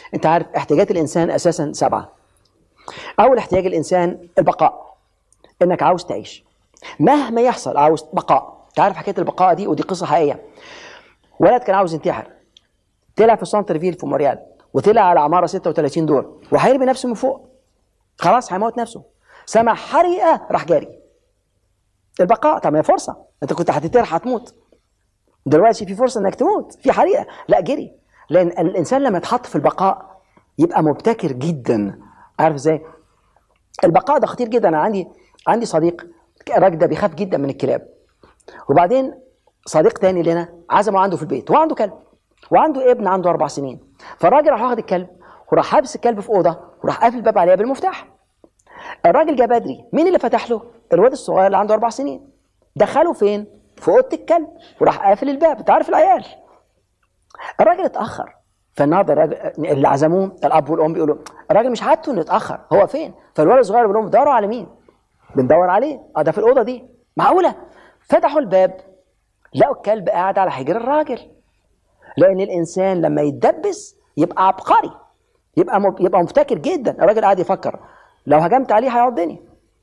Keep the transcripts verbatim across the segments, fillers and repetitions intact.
انت عارف احتياجات الانسان اساسا سبعه. اول احتياج الانسان البقاء، انك عاوز تعيش مهما يحصل، عاوز بقاء. تعرف حكايه البقاء دي، ودي قصه حقيقيه. ولد كان عاوز ينتحر، طلع في سنتر فيل في مونريال، وطلع على عماره ستة وثلاثين دور، وهيرمي نفسه من فوق، خلاص هيموت نفسه، سمع حريقه راح جاري. البقاء، طب ما هي فرصه، انت كنت هتطير هتموت، دلوقتي في فرصه انك تموت، في حريقه، لا جري. لان الانسان لما يتحط في البقاء يبقى مبتكر جدا. عارف ازاي؟ البقاء ده خطير جدا. انا عندي عندي صديق، الراجل ده بيخاف جدا من الكلاب، وبعدين صديق تاني لنا عزمه عنده في البيت، وعنده كلب، وعنده ابن عنده اربع سنين. فالراجل راح واخد الكلب وراح حابس الكلب في اوضه، وراح قافل الباب عليها بالمفتاح. الراجل جه بدري، مين اللي فتح له؟ الواد الصغير اللي عنده اربع سنين. دخله فين؟ في اوضه الكلب، وراح قافل الباب. انت عارف العيال. الراجل اتاخر. فالنهارده الراجل اللي عزموه الاب والام بيقولوا الراجل مش عادته انه اتاخر، هو فين؟ فالولد الصغير بيقول لهم بتدوروا على مين؟ بندور عليه، اه ده في الاوضه دي. معقوله؟ فتحوا الباب لقوا الكلب قاعد على حجر الراجل. لان الانسان لما يتدبس يبقى عبقري، يبقى مب... يبقى مبتكر جدا. الراجل قاعد يفكر لو هجمت عليه هيعضني.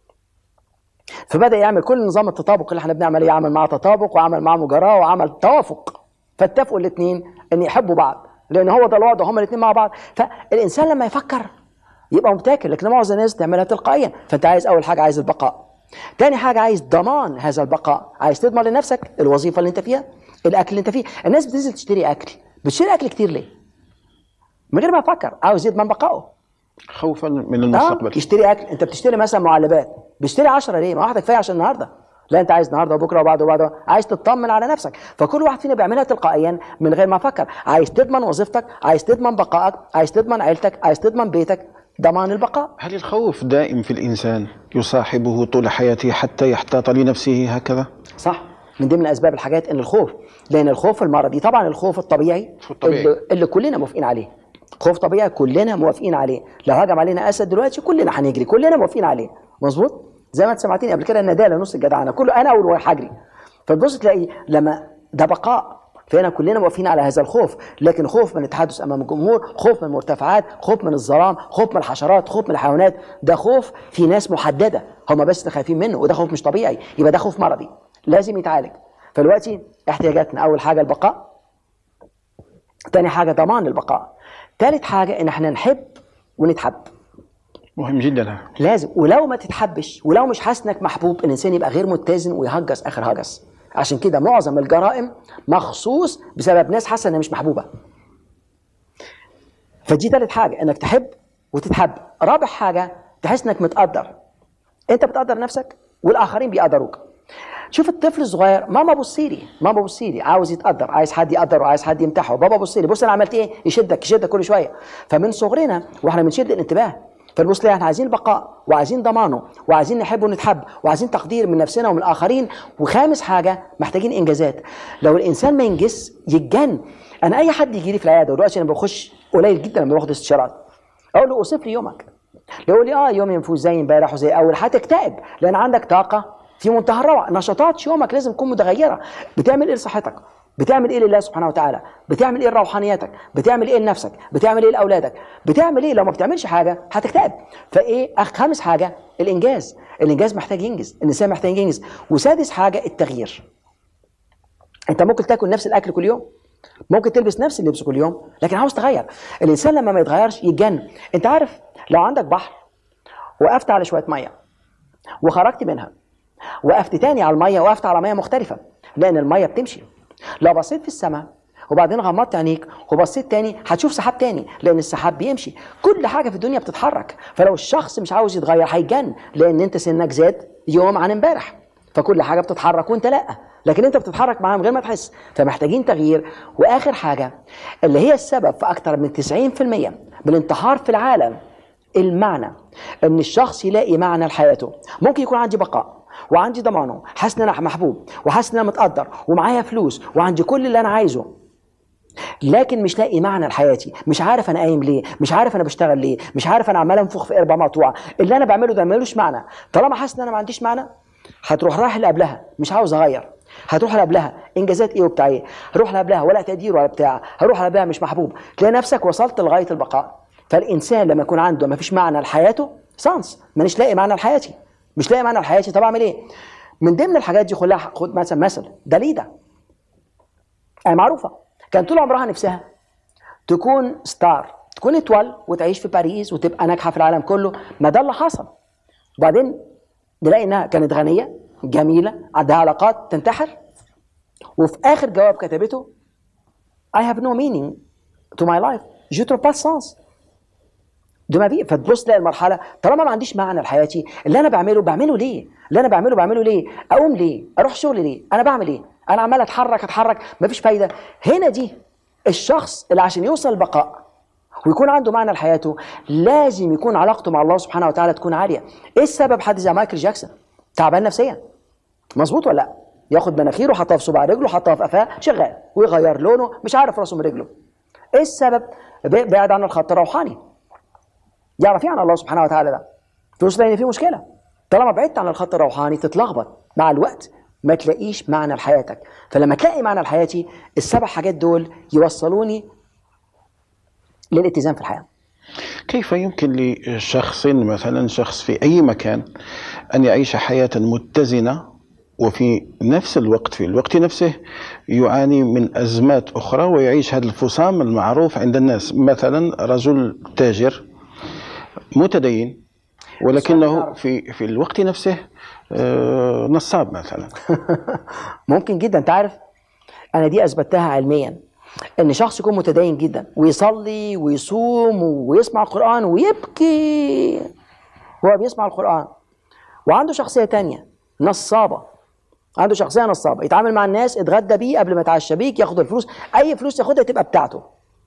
فبدا يعمل كل نظام التطابق اللي احنا بنعمل ايه، عمل معاه تطابق وعمل معاه مجاراه وعمل توافق. فاتفقوا الاثنين ان يحبوا بعض، لان هو ده الوضع، هما الاثنين مع بعض. فالانسان لما يفكر يبقى مبتكر، لكن معظم الناس تعملها تلقائيا. فانت عايز اول حاجه عايز البقاء، تاني حاجه عايز ضمان هذا البقاء، عايز تضمن لنفسك الوظيفه اللي انت فيها، الاكل اللي انت فيه. الناس بتنزل تشتري اكل، بتشتري اكل كتير ليه؟ من غير ما يفكر، عاوز يضمن بقائه، خوفا من المستقبل. آه. يشتري اكل، انت بتشتري مثلا معلبات، بتشتري عشرة ليه؟ ما واحده كفايه عشان النهارده. لا انت عايز النهارده وبكره وبعده وبعده، عايز تطمن على نفسك. فكل واحد فينا بيعملها تلقائيا من غير ما يفكر. عايز تضمن وظيفتك، عايز تضمن بقائك، عايز تضمن عيلتك، عايز تضمن بيتك، ضمان البقاء. هل الخوف دائم في الإنسان يصاحبه طول حياته حتى يحتاط لنفسه هكذا؟ صح، من ضمن اسباب الحاجات ان الخوف، لان الخوف المرضي طبعا الخوف الطبيعي, الطبيعي. اللي, اللي كلنا موافقين عليه. خوف طبيعي كلنا موافقين عليه. لو هجم علينا اسد دلوقتي كلنا هنجري، كلنا موافقين عليه، مظبوط؟ زي ما انت سمعتني قبل كده الندالة نص الجدعنه، كله انا اول واحد هجري. فتبص تلاقي لما ده بقاء، فهنا كلنا موافقين على هذا الخوف. لكن خوف من التحدث امام الجمهور، خوف من المرتفعات، خوف من الظلام، خوف من الحشرات، خوف من الحيوانات، ده خوف في ناس محدده هم بس خايفين منه، وده خوف مش طبيعي، يبقى ده خوف مرضي لازم يتعالج. فدلوقتي احتياجاتنا اول حاجه البقاء، تاني حاجه ضمان البقاء، تالت حاجه ان احنا نحب ونتحب. مهم جدا لازم. ولو ما تتحبش، ولو مش حاسس انك محبوب، الانسان يبقى غير متزن ويهجس اخر هجس. عشان كده معظم الجرائم مخصوص بسبب ناس حاسه انها مش محبوبه. فدي ثالث حاجه، انك تحب وتتحب. رابع حاجه تحس انك متقدر، انت بتقدر نفسك والاخرين بيقدروك. شوف الطفل الصغير، ماما بصي لي، ماما بصي لي، عاوز يتقدر، عايز حد يقدره، عايز حد يمتحه. بابا بصي لي، بص انا عملت ايه، يشدك يشدك كل شويه. فمن صغرنا واحنا بنشد الانتباه. فالبص لي احنا عايزين البقاء وعايزين ضمانه وعايزين نحب ونتحب وعايزين تقدير من نفسنا ومن الاخرين. وخامس حاجه محتاجين انجازات. لو الانسان ما ينجز يتجن. انا اي حد يجي لي في العياده دلوقتي، انا بخش قليل جدا لما باخد استشارات، اقول له اوصف لي يومك. يقول لي اه يومي مفوز زي امبارح وزي اول. هتكتئب لان عندك طاقه في منتهى الروعه. نشاطات يومك لازم تكون متغيره. بتعمل ايه لصحتك؟ بتعمل ايه لله سبحانه وتعالى؟ بتعمل ايه لروحانيتك؟ بتعمل ايه لنفسك؟ بتعمل ايه لاولادك؟ بتعمل ايه؟ لو ما بتعملش حاجه هتكتئب. فايه خامس حاجه الانجاز. الانجاز محتاج ينجز، الانسان محتاج ينجز. وسادس حاجه التغيير. انت ممكن تاكل نفس الاكل كل يوم، ممكن تلبس نفس اللبس كل يوم، لكن عاوز تغير. الانسان لما ما يتغيرش يتجن. انت عارف لو عندك بحر وقفت على شويه ميه وخرجت منها، وقفت تاني على الميه وقفت على ميه مختلفه، لان الميه بتمشي. لو بصيت في السماء وبعدين غمضت عينيك وبصيت تاني هتشوف سحاب تاني، لان السحاب بيمشي. كل حاجه في الدنيا بتتحرك. فلو الشخص مش عاوز يتغير هيجن، لان انت سنك زاد يوم عن امبارح، فكل حاجه بتتحرك وانت لا، لكن انت بتتحرك معاها من غير ما تحس. فمحتاجين تغيير. واخر حاجه اللي هي السبب في اكتر من تسعين في المية من الانتحار في العالم، المعنى. ان الشخص يلاقي معنى لحياته. ممكن يكون عندي بقاء وعندي ضمانه، حاسس ان انا محبوب وحاسس ان انا متقدر ومعايا فلوس وعندي كل اللي انا عايزه، لكن مش لاقي معنى لحياتي. مش عارف انا قايم ليه، مش عارف انا بشتغل ليه، مش عارف انا عمال انفخ في قربه مقطوعه. اللي انا بعمله ده ملوش معنى. طالما حاسس ان انا ما عنديش معنى هتروح رايح اللي قبلها، مش عاوز اغير. هتروح اللي قبلها انجازات ايه وبتاع ايه، هروح اللي قبلها ولا تقدير ولا بتاع، هروح اللي قبلها مش محبوب، تلاقي نفسك وصلت لغايه البقاء. فالانسان لما يكون عنده ما فيش معنى لحياته سانس، مانيش لاقي معنى لحياتي، مش لاقي معنى لحياتي، طب اعمل ايه؟ من ضمن الحاجات دي كلها خد مثلا مثل داليدا، يعني معروفه كان طول عمرها نفسها تكون ستار، تكون اتول وتعيش في باريس وتبقى ناجحه في العالم كله، ما ده اللي حصل. وبعدين نلاقي انها كانت غنيه جميله عندها علاقات تنتحر، وفي اخر جواب كتبته I have no meaning to my life je trouve pas sens de ma vie. فتبص تلاقي المرحله طالما ما عنديش معنى لحياتي، اللي انا بعمله بعمله ليه؟ اللي انا بعمله بعمله ليه؟ اقوم ليه؟ اروح شغل ليه؟ انا بعمل ايه؟ انا عمال اتحرك اتحرك مفيش فايده. هنا دي الشخص اللي عشان يوصل البقاء ويكون عنده معنى لحياته لازم يكون علاقته مع الله سبحانه وتعالى تكون عاليه. ايه السبب؟ حد زي مايكل جاكسون تعبان نفسيا، مظبوط ولا لا؟ ياخد مناخيره حطها في صباع رجله حطها في قفاه شغال، ويغير لونه مش عارف راسه من رجله. ايه السبب؟ بعد عن الخط الروحاني، يعرف يعني الله سبحانه وتعالى ده توصل ان في مشكله. طالما بعدت عن الخط الروحاني تتلخبط مع الوقت، ما تلاقيش معنى لحياتك. فلما تلاقي معنى لحياتي السبع حاجات دول يوصلوني للاتزان في الحياه. كيف يمكن لشخص مثلا شخص في أي مكان أن يعيش حياة متزنة وفي نفس الوقت في الوقت نفسه يعاني من أزمات أخرى ويعيش هذا الفصام المعروف عند الناس؟ مثلا رجل تاجر متدين ولكنه في في الوقت نفسه نصاب مثلا. ممكن جدا. انت عارف انا دي اثبتها علميا، ان شخص يكون متدين جدا ويصلي ويصوم ويسمع القرآن ويبكي وهو بيسمع القرآن، وعنده شخصية تانية نصابة، عنده شخصية نصابة، يتعامل مع الناس، اتغدى بيه قبل ما يتعشى بيك، ياخد الفلوس، اي فلوس ياخدها تبقى بتاعته.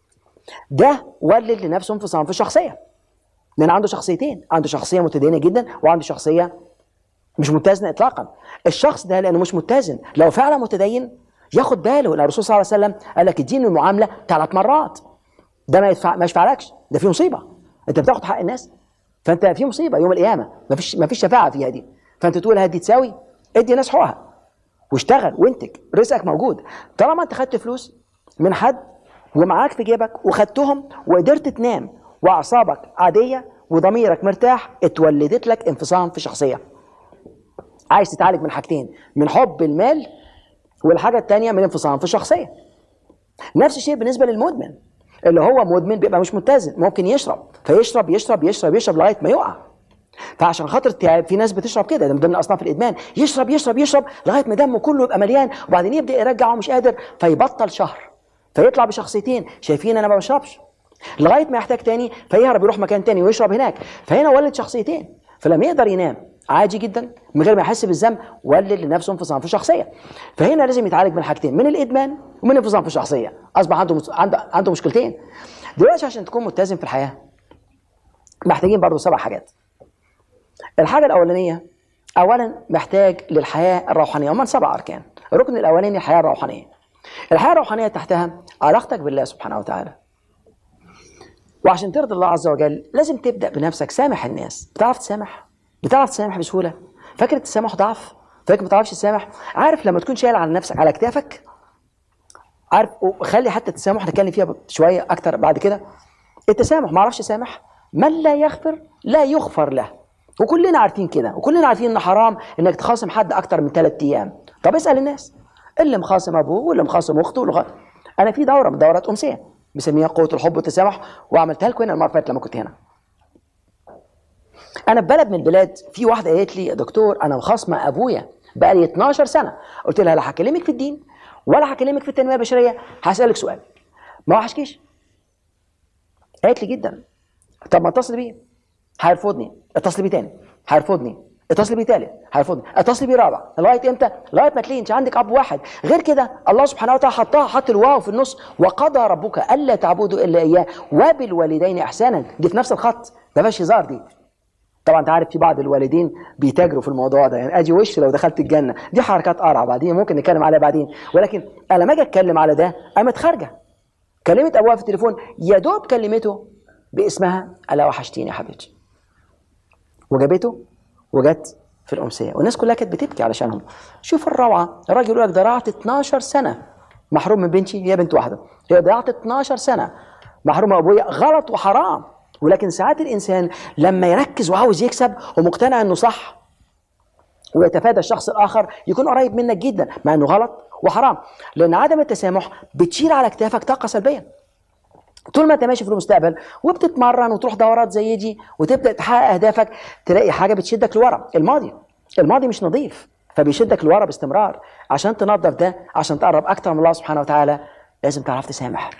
ده ولد لنفسه انفصام في الشخصية، لان عنده شخصيتين، عنده شخصية متدينة جدا وعنده شخصية مش متزنة اطلاقا. الشخص ده لانه مش متزن لو فعلا متدين ياخد باله. الرسول صلى الله عليه وسلم قال لك الدين المعامله ثلاث مرات، ده ما يدفع ما يشفعلكش، ده في مصيبه، انت بتاخد حق الناس، فانت في مصيبه يوم القيامه، ما فيش ما فيش شفاعه فيها دي. فانت تقول هدي تساوي، ادي الناس حقوقها واشتغل وانتج، رزقك موجود. طالما انت خدت فلوس من حد ومعاك في جيبك وخدتهم وقدرت تنام واعصابك عاديه وضميرك مرتاح، اتولدت لك انفصام في الشخصيه. عايز تتعالج من حاجتين، من حب المال والحاجة التانية من انفصام في الشخصية. نفس الشيء بالنسبة للمدمن، اللي هو مدمن بيبقى مش متزن، ممكن يشرب فيشرب يشرب يشرب يشرب لغاية ما يقع. فعشان خاطر التعب في ناس بتشرب كده، ده من ضمن أصناف الإدمان، يشرب يشرب يشرب لغاية ما دمه كله يبقى مليان، وبعدين يبدأ يرجع ومش قادر فيبطل شهر فيطلع بشخصيتين، شايفين أنا ما بشربش، لغاية ما يحتاج تاني فيهرب يروح مكان تاني ويشرب هناك، فهنا ولد شخصيتين. فلما يقدر ينام عادي جدا من غير ما يحس بالذنب، ولد لنفسه انفصام في الشخصيه. فهنا لازم يتعالج من حاجتين، من الادمان ومن انفصام في الشخصيه. اصبح عنده مس... عنده عنده مشكلتين. دلوقتي عشان تكون متزن في الحياه محتاجين برضه سبع حاجات. الحاجه الاولانيه، اولا محتاج للحياه الروحانيه، ومن سبع اركان. الركن الاولاني الحياه الروحانيه. الحياه الروحانيه تحتها علاقتك بالله سبحانه وتعالى. وعشان ترضي الله عز وجل لازم تبدا بنفسك، سامح الناس. بتعرف تسامح؟ بتعرف تسامح بسهوله؟ فاكر التسامح ضعف؟ فاكر ما تعرفش تسامح؟ عارف لما تكون شايل على نفسك على كتافك؟ عارف، وخلي حتى التسامح نتكلم فيها شويه اكتر بعد كده. التسامح، ما اعرفش سامح، من لا يغفر لا يغفر له، وكلنا عارفين كده، وكلنا عارفين ان حرام انك تخاصم حد اكتر من ثلاث ايام. طب اسال الناس اللي مخاصم ابوه واللي مخاصم اخته واللي مخاصم. انا في دوره من دورات امسيه بسميها قوه الحب والتسامح، وعملتها لكم هنا المره اللي فاتت لما كنت هنا. انا في بلد من البلاد في واحده قالت لي يا دكتور انا مخاصمه ابويا بقى لي اتناشر سنه. قلت لها لا هكلمك في الدين ولا هكلمك في التنميه البشريه، هسالك سؤال ما وحشكيش؟ قالت لي جدا. طب ما اتصل بيه، هيرفضني. اتصل بيه تاني، هيرفضني. اتصل بيه تالت، هيرفضني. اتصل بيه رابع. لغايه امتى؟ لغايه ما تلاقي انت عندك اب واحد. غير كده الله سبحانه وتعالى حطها، حط الواو في النص، وقضى ربك الا تعبدوا الا اياه وبالوالدين احسانا. دي في نفس الخط، ما فيهاش هزار دي. طبعا انت عارف في بعض الوالدين بيتاجروا في الموضوع ده، يعني اجي وش لو دخلت الجنه، دي حركات قرع بعدين ممكن نتكلم عليها بعدين. ولكن انا لما اجي اتكلم على ده قامت خارجه كلمت ابوها في التليفون، يا دوب كلمته باسمها، الا وحشتيني يا حبيبتي، وجابته وجت في الأمسية والناس كلها كانت بتبكي علشانهم. شوف الروعة، الراجل يقول لك ضيعت اتناشر سنة محروم من بنتي، هي بنت واحدة، هي ضيعت اتناشر سنة محروم من أبويا، غلط وحرام. ولكن ساعات الإنسان لما يركز وعاوز يكسب ومقتنع إنه صح ويتفادى الشخص الآخر يكون قريب منك جدا مع إنه غلط وحرام، لأن عدم التسامح بتشيل على كتافك طاقة سلبية. طول ما انت ماشي في المستقبل وبتتمرن وتروح دورات زي دي وتبدا تحقق اهدافك، تلاقي حاجه بتشدك لورا. الماضي الماضي مش نظيف، فبيشدك لورا باستمرار. عشان تنظف ده، عشان تقرب اكتر من الله سبحانه وتعالى، لازم تعرف تسامح.